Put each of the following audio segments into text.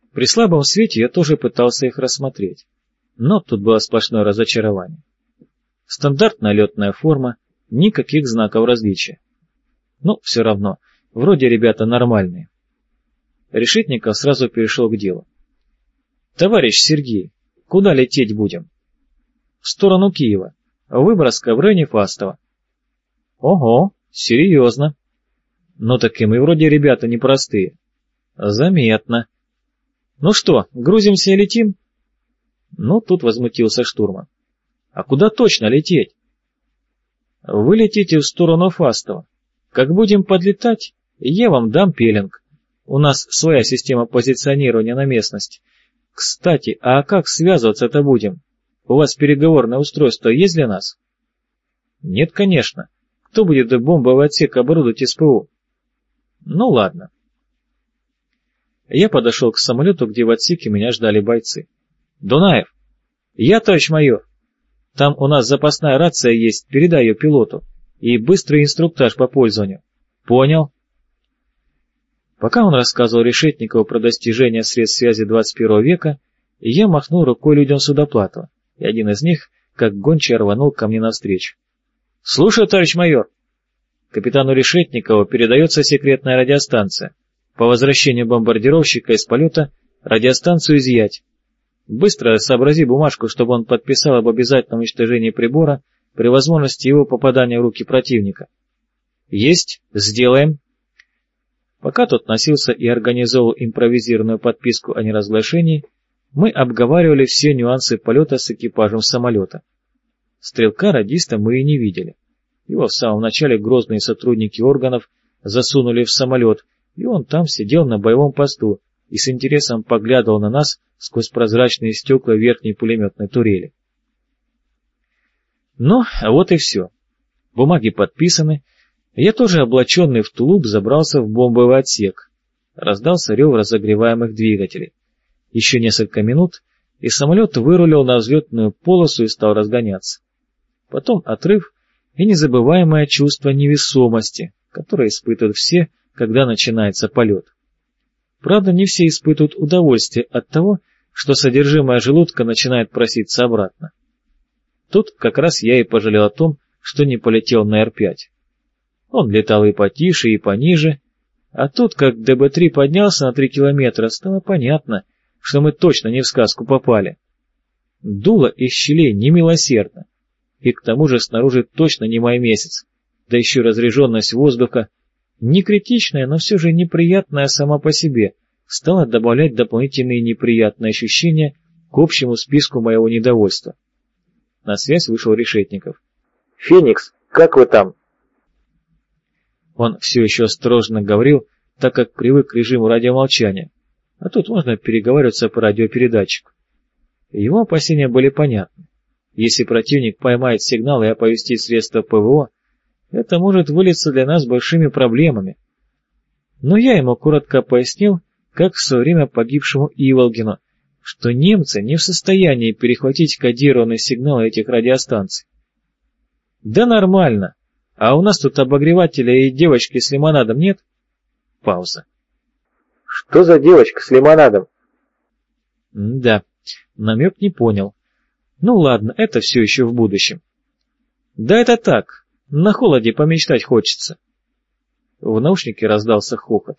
При слабом свете я тоже пытался их рассмотреть, но тут было сплошное разочарование. Стандартная летная форма, никаких знаков различия. Но все равно, вроде ребята нормальные. Решетников сразу перешел к делу. «Товарищ Сергей, куда лететь будем?» «В сторону Киева. Выброска в районе Фастова». «Ого, серьезно. Ну так и мы вроде ребята непростые». «Заметно. Ну что, грузимся и летим?» Ну, тут возмутился штурман. «А куда точно лететь?» «Вы летите в сторону Фастова. Как будем подлетать, я вам дам пеленг. У нас своя система позиционирования на местность. Кстати, а как связываться-то будем? У вас переговорное устройство есть для нас?» «Нет, конечно. Кто будет бомбовый отсек оборудовать СПУ?» «Ну ладно». Я подошел к самолету, где в отсеке меня ждали бойцы. «Дунаев!» «Я, товарищ майор!» «Там у нас запасная рация есть, передай ее пилоту. И быстрый инструктаж по пользованию». «Понял». Пока он рассказывал Решетникову про достижения средств связи 21 века, я махнул рукой людям Судоплатова, и один из них, как гончий, рванул ко мне навстречу. «Слушаю, товарищ майор!» «Капитану Решетникову передается секретная радиостанция. По возвращению бомбардировщика из полета радиостанцию изъять. Быстро сообрази бумажку, чтобы он подписал об обязательном уничтожении прибора при возможности его попадания в руки противника». «Есть, сделаем». Пока тот носился и организовал импровизированную подписку о неразглашении, мы обговаривали все нюансы полета с экипажем самолета. Стрелка-радиста мы и не видели. Его в самом начале грозные сотрудники органов засунули в самолет, и он там сидел на боевом посту и с интересом поглядывал на нас сквозь прозрачные стекла верхней пулеметной турели. Ну, вот и все. Бумаги подписаны. Я тоже, облаченный в тулуп, забрался в бомбовый отсек. Раздался рев разогреваемых двигателей. Еще несколько минут, и самолет вырулил на взлетную полосу и стал разгоняться. Потом отрыв и незабываемое чувство невесомости, которое испытывают все, когда начинается полет. Правда, не все испытывают удовольствие от того, что содержимое желудка начинает проситься обратно. Тут как раз я и пожалел о том, что не полетел на Р-5. Он летал и потише, и пониже, а тут, как ДБ-3 поднялся на 3 километра, стало понятно, что мы точно не в сказку попали. Дуло из щелей немилосердно, и к тому же снаружи точно не май месяц, да еще разряженность воздуха, не критичная, но все же неприятная сама по себе, стала добавлять дополнительные неприятные ощущения к общему списку моего недовольства. На связь вышел Решетников. «Феникс, как вы там?» Он все еще осторожно говорил, так как привык к режиму радиомолчания, а тут можно переговариваться по радиопередатчику. Его опасения были понятны. Если противник поймает сигнал и оповестит средства ПВО, это может вылиться для нас большими проблемами. Но я ему коротко пояснил, как в свое время погибшему Иволгину, что немцы не в состоянии перехватить кодированный сигнал этих радиостанций. «Да нормально. А у нас тут обогревателя и девочки с лимонадом нет?» Пауза. «Что за девочка с лимонадом?» Да, намек не понял. Ну ладно, это все еще в будущем. «Да это так, на холоде помечтать хочется». В наушнике раздался хохот.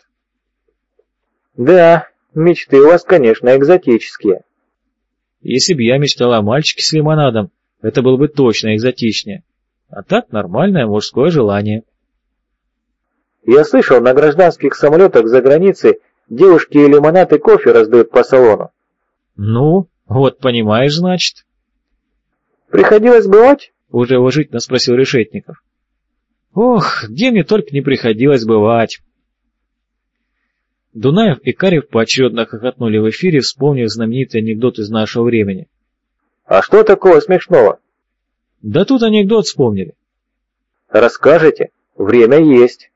«Да, мечты у вас, конечно, экзотические». «Если бы я мечтал о мальчике с лимонадом, это было бы точно экзотичнее. А так нормальное мужское желание». «Я слышал, на гражданских самолетах за границей девушки и лимонад и кофе раздают по салону». «Ну, вот понимаешь, значит». «Приходилось бывать?» — уже уважительно спросил Решетников. «Ох, где мне только не приходилось бывать». Дунаев и Карев поочередно хохотнули в эфире, вспомнив знаменитый анекдот из нашего времени. «А что такого смешного?» «Да тут анекдот вспомнили». «Расскажете? Время есть».